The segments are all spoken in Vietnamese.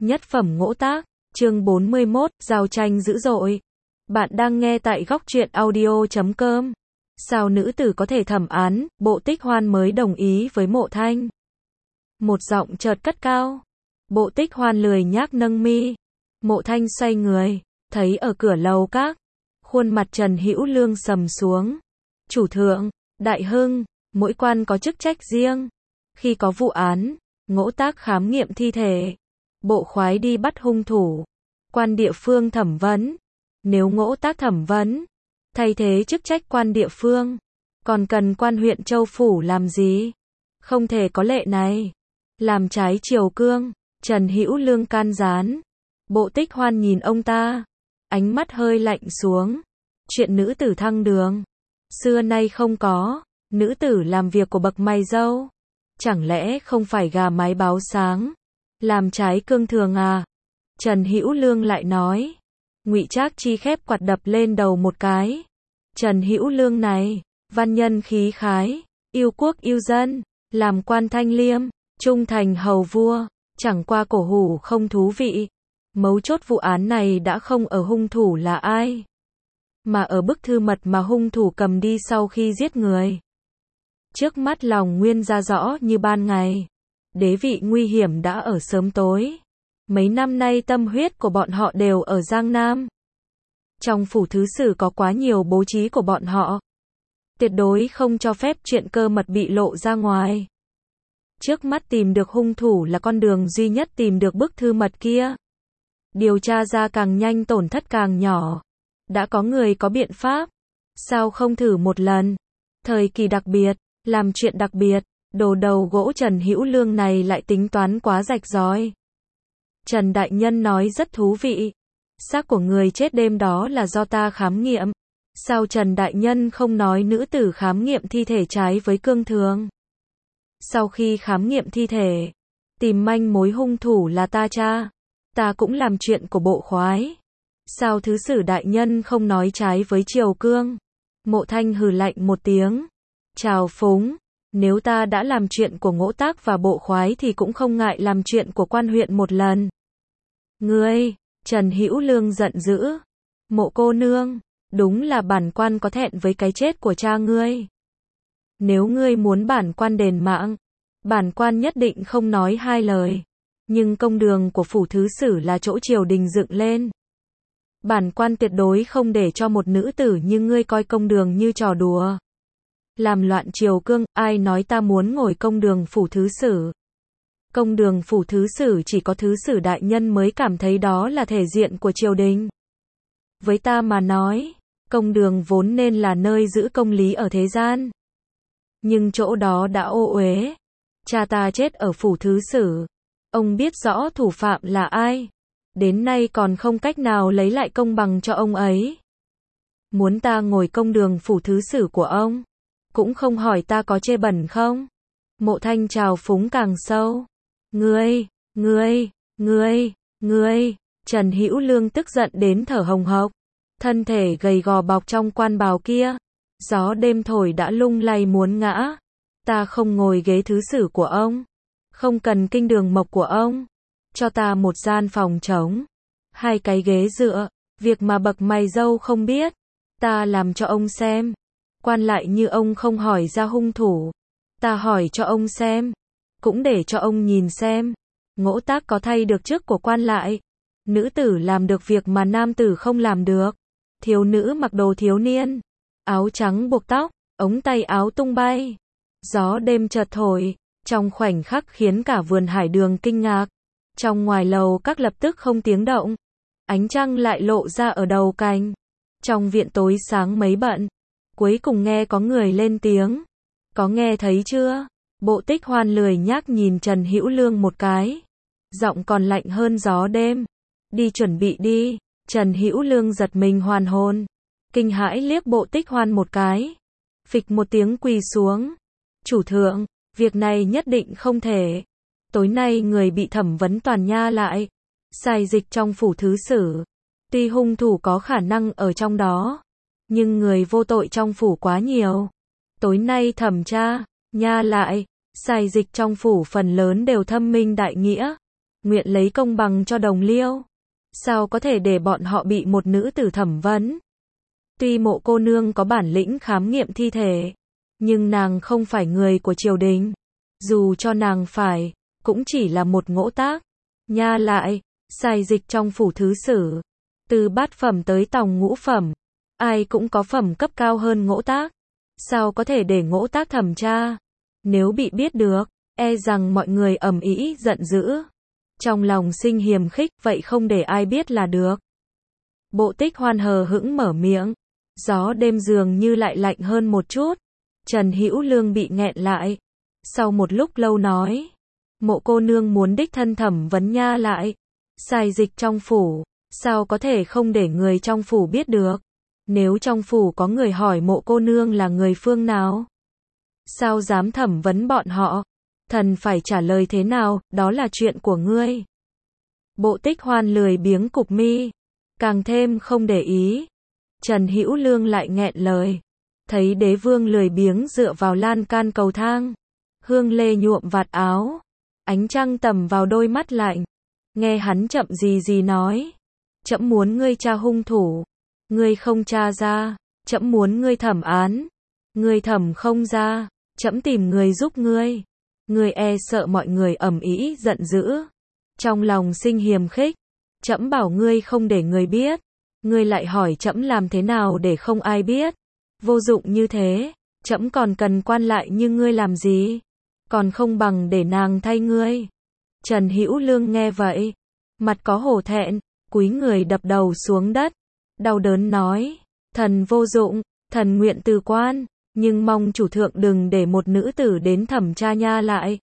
Nhất phẩm ngỗ tác, chương 41, giao tranh dữ dội. Bạn đang nghe tại góc truyện audio.com. Sao nữ tử có thể thẩm án, Bộ Tích Hoan mới đồng ý với Mộ Thanh. Một giọng chợt cất cao. Bộ Tích Hoan lười nhác nâng mi. Mộ Thanh xoay người, thấy ở cửa lầu các, khuôn mặt Trần Hữu Lương sầm xuống. Chủ thượng, đại hưng, mỗi quan có chức trách riêng. Khi có vụ án, ngỗ tác khám nghiệm thi thể, bộ khoái đi bắt hung thủ, quan địa phương thẩm vấn. Nếu ngỗ tác thẩm vấn, thay thế chức trách quan địa phương, còn cần quan huyện Châu Phủ làm gì? Không thể có lệ này. Làm trái triều cương. Trần Hữu Lương can gián. Bộ Tích Hoan nhìn ông ta, ánh mắt hơi lạnh xuống. Chuyện nữ tử thăng đường, xưa nay không có. Nữ tử làm việc của bậc mày râu, chẳng lẽ không phải gà mái báo sáng, làm trái cương thường à? Trần Hữu Lương lại nói. Ngụy Trác Chi khép quạt đập lên đầu một cái. Trần Hữu Lương này, văn nhân khí khái, yêu quốc yêu dân, làm quan thanh liêm, trung thành hầu vua, chẳng qua cổ hủ không thú vị. Mấu chốt vụ án này đã không ở hung thủ là ai, mà ở bức thư mật mà hung thủ cầm đi sau khi giết người. Trước mắt lòng nguyên ra rõ như ban ngày. Đế vị nguy hiểm đã ở sớm tối. Mấy năm nay tâm huyết của bọn họ đều ở Giang Nam. Trong phủ thứ sử có quá nhiều bố trí của bọn họ. Tuyệt đối không cho phép chuyện cơ mật bị lộ ra ngoài. Trước mắt tìm được hung thủ là con đường duy nhất tìm được bức thư mật kia. Điều tra ra càng nhanh tổn thất càng nhỏ. Đã có người có biện pháp, sao không thử một lần? Thời kỳ đặc biệt, làm chuyện đặc biệt, đồ đầu gỗ Trần Hữu Lương này lại tính toán quá rạch ròi. Trần Đại Nhân nói rất thú vị. Xác của người chết đêm đó là do ta khám nghiệm. Sao Trần Đại Nhân không nói nữ tử khám nghiệm thi thể trái với cương thường? Sau khi khám nghiệm thi thể, tìm manh mối hung thủ là ta cha. Ta cũng làm chuyện của bộ khoái. Sao thứ sử đại nhân không nói trái với triều cương? Mộ Thanh hừ lạnh một tiếng. Chào phúng, nếu ta đã làm chuyện của ngỗ tác và bộ khoái thì cũng không ngại làm chuyện của quan huyện một lần. Ngươi, Trần Hữu Lương giận dữ. Mộ cô nương, đúng là bản quan có thẹn với cái chết của cha ngươi. Nếu ngươi muốn bản quan đền mạng, bản quan nhất định không nói hai lời. Nhưng công đường của phủ thứ sử là chỗ triều đình dựng lên. Bản quan tuyệt đối không để cho một nữ tử như ngươi coi công đường như trò đùa. Làm loạn triều cương, ai nói ta muốn ngồi công đường phủ thứ sử? Công đường phủ thứ sử chỉ có thứ sử đại nhân mới cảm thấy đó là thể diện của triều đình. Với ta mà nói, công đường vốn nên là nơi giữ công lý ở thế gian. Nhưng chỗ đó đã ô uế. Cha ta chết ở phủ thứ sử. Ông biết rõ thủ phạm là ai. Đến nay còn không cách nào lấy lại công bằng cho ông ấy. Muốn ta ngồi công đường phủ thứ sử của ông, cũng không hỏi ta có chê bẩn không? Mộ Thanh trào phúng càng sâu. Ngươi, Trần Hữu Lương tức giận đến thở hồng hộc. Thân thể gầy gò bọc trong quan bào kia, gió đêm thổi đã lung lay muốn ngã. Ta không ngồi ghế thứ sử của ông, không cần kinh đường mộc của ông. Cho ta một gian phòng trống, 2 cái ghế dựa, việc mà bậc mày râu không biết, ta làm cho ông xem. Quan lại như ông không hỏi ra hung thủ, ta hỏi cho ông xem, cũng để cho ông nhìn xem. Ngỗ tác có thay được chức của quan lại. Nữ tử làm được việc mà nam tử không làm được. Thiếu nữ mặc đồ thiếu niên, áo trắng buộc tóc, ống tay áo tung bay. Gió đêm chợt thổi, trong khoảnh khắc khiến cả vườn hải đường kinh ngạc. Trong ngoài lầu các lập tức không tiếng động. Ánh trăng lại lộ ra ở đầu cành. Trong viện tối sáng mấy bận. Cuối cùng nghe có người lên tiếng. Có nghe thấy chưa? Bộ Tích Hoan lười nhác nhìn Trần Hữu Lương một cái. Giọng còn lạnh hơn gió đêm. Đi chuẩn bị đi. Trần Hữu Lương giật mình hoàn hồn. Kinh hãi liếc Bộ Tích Hoan một cái. Phịch một tiếng quỳ xuống. Chủ thượng, việc này nhất định không thể. Tối nay người bị thẩm vấn toàn nha lại. Sai dịch trong phủ thứ sử. Tuy hung thủ có khả năng ở trong đó, nhưng người vô tội trong phủ quá nhiều. Tối nay thẩm tra, nha lại, sai dịch trong phủ phần lớn đều thâm minh đại nghĩa. nguyện lấy công bằng cho đồng liêu. Sao có thể để bọn họ bị một nữ tử thẩm vấn? Tuy Mộ cô nương có bản lĩnh khám nghiệm thi thể, nhưng nàng không phải người của triều đình. Dù cho nàng phải, cũng chỉ là một ngỗ tác. Nha lại, sai dịch trong phủ thứ sử, từ bát phẩm tới tòng ngũ phẩm, ai cũng có phẩm cấp cao hơn ngỗ tác. Sao có thể để ngỗ tác thẩm tra? Nếu bị biết được, e rằng mọi người ầm ĩ giận dữ. Trong lòng sinh hiềm khích, vậy không để ai biết là được. Bộ Tích Hoan hờ hững mở miệng. Gió đêm dường như lại lạnh hơn một chút. Trần Hữu Lương bị nghẹn lại. Sau một lúc lâu nói. Mộ cô nương muốn đích thân thẩm vấn Nha lại. Sai dịch trong phủ, sao có thể không để người trong phủ biết được? Nếu trong phủ có người hỏi mộ cô nương là người phương nào, sao dám thẩm vấn bọn họ? Thần phải trả lời thế nào, đó là chuyện của ngươi. Bộ Tích Hoan lười biếng cụp mi, càng thêm không để ý. Trần Hữu Lương lại nghẹn lời. Thấy đế vương lười biếng dựa vào lan can cầu thang, hương lê nhuộm vạt áo, ánh trăng tầm vào đôi mắt lạnh. Nghe hắn chậm gì nói. Trẫm muốn ngươi tra hung thủ. Ngươi không tra ra, trẫm muốn ngươi thẩm án. Ngươi thẩm không ra, trẫm tìm người giúp ngươi. Ngươi e sợ mọi người ầm ĩ giận dữ. Trong lòng sinh hiềm khích. Trẫm bảo ngươi không để người biết. Ngươi lại hỏi trẫm làm thế nào để không ai biết. Vô dụng như thế, trẫm còn cần quan lại như ngươi làm gì? Còn không bằng để nàng thay ngươi. Trần Hữu Lương nghe vậy, mặt có hổ thẹn, cúi người đập đầu xuống đất, đau đớn nói, thần vô dụng, thần nguyện từ quan, nhưng mong chủ thượng đừng để một nữ tử đến thẩm tra Nha lại.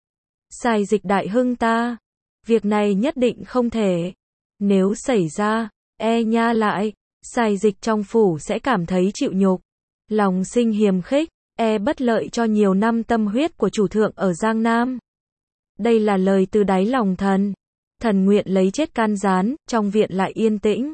Sai dịch đại hưng ta, việc này nhất định không thể. Nếu xảy ra, e Nha lại, sai dịch trong phủ sẽ cảm thấy chịu nhục, lòng sinh hiềm khích, e bất lợi cho nhiều năm tâm huyết của chủ thượng ở Giang Nam. Đây là lời từ đáy lòng thần. Thần nguyện lấy chết can gián, trong viện lại yên tĩnh.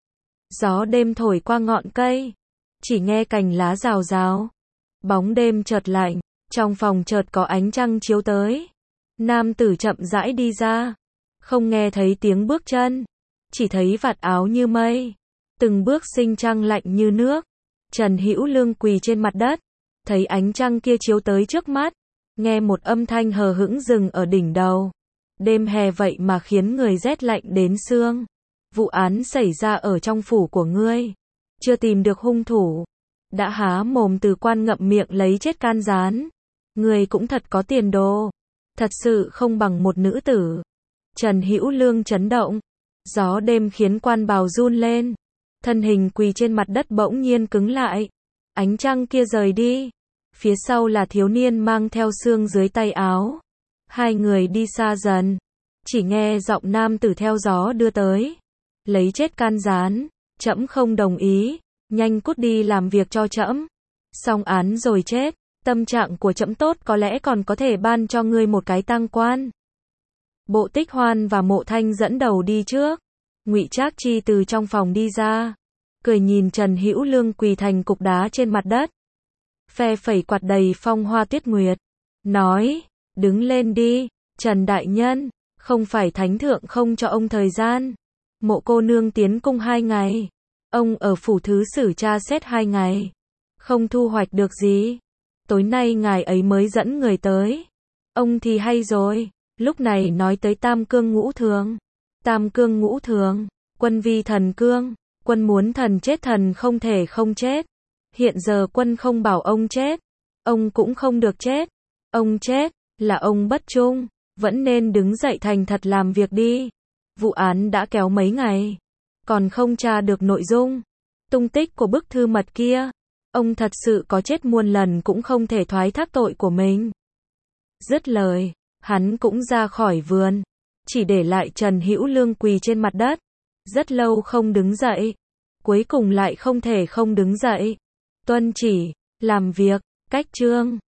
Gió đêm thổi qua ngọn cây, chỉ nghe cành lá rào rào. Bóng đêm chợt lạnh, trong phòng chợt có ánh trăng chiếu tới. Nam tử chậm rãi đi ra, không nghe thấy tiếng bước chân, chỉ thấy vạt áo như mây, từng bước sinh trăng lạnh như nước. Trần Hữu Lương quỳ trên mặt đất, thấy ánh trăng kia chiếu tới trước mắt, nghe một âm thanh hờ hững dừng ở đỉnh đầu. Đêm hè vậy mà khiến người rét lạnh đến xương. Vụ án xảy ra ở trong phủ của ngươi, chưa tìm được hung thủ, đã há mồm từ quan ngậm miệng lấy chết can gián. Ngươi cũng thật có tiền đồ, thật sự không bằng một nữ tử. Trần Hữu Lương chấn động, gió đêm khiến quan bào run lên, thân hình quỳ trên mặt đất bỗng nhiên cứng lại. Ánh trăng kia rời đi, phía sau là thiếu niên mang theo xương dưới tay áo. Hai người đi xa dần, chỉ nghe giọng nam tử theo gió đưa tới. Lấy chết can gián, trẫm không đồng ý, nhanh cút đi làm việc cho trẫm. Xong án rồi chết, tâm trạng của trẫm tốt có lẽ còn có thể ban cho ngươi một cái tang quan. Bộ Tích Hoan và Mộ Thanh dẫn đầu đi trước. Ngụy Trác Chi từ trong phòng đi ra, cười nhìn Trần Hữu Lương quỳ thành cục đá trên mặt đất, phe phẩy quạt đầy phong hoa tuyết nguyệt, nói, đứng lên đi, Trần đại nhân, không phải thánh thượng không cho ông thời gian. Mộ cô nương tiến cung 2 ngày, ông ở phủ thứ sử tra xét 2 ngày, không thu hoạch được gì. Tối nay ngài ấy mới dẫn người tới. Ông thì hay rồi, lúc này nói tới tam cương ngũ thường. Tam cương ngũ thường, quân vi thần cương, quân muốn thần chết thần không thể không chết. Hiện giờ quân không bảo ông chết, ông cũng không được chết. Ông chết, là ông bất trung, vẫn nên đứng dậy thành thật làm việc đi. Vụ án đã kéo mấy ngày, còn không tra được nội dung, tung tích của bức thư mật kia. Ông thật sự có chết muôn lần cũng không thể thoái thác tội của mình. Dứt lời, hắn cũng ra khỏi vườn, chỉ để lại Trần Hữu Lương quỳ trên mặt đất, rất lâu không đứng dậy, cuối cùng lại không thể không đứng dậy. Tuân chỉ, làm việc, cách chương.